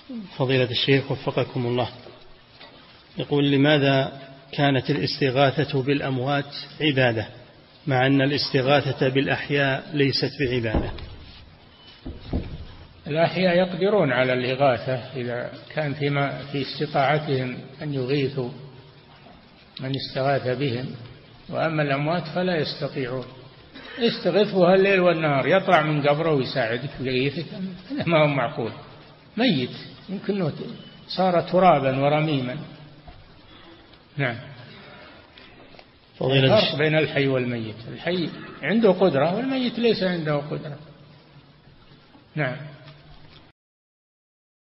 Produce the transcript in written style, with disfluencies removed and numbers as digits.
فضيلة الشيخ وفقكم الله، يقول: لماذا كانت الاستغاثة بالأموات عبادة مع أن الاستغاثة بالأحياء ليست بعبادة؟ الأحياء يقدرون على الإغاثة إذا كان في استطاعتهم أن يغيثوا من استغاث بهم، وأما الأموات فلا يستطيعون. يستغيثها الليل والنهار، يطلع من قبره ويساعدك ويغيثك، هذا ما هو معقول. ميت يمكن صار ترابا ورميما. نعم. الفرق بين الحي والميت، الحي عنده قدرة والميت ليس عنده قدرة. نعم.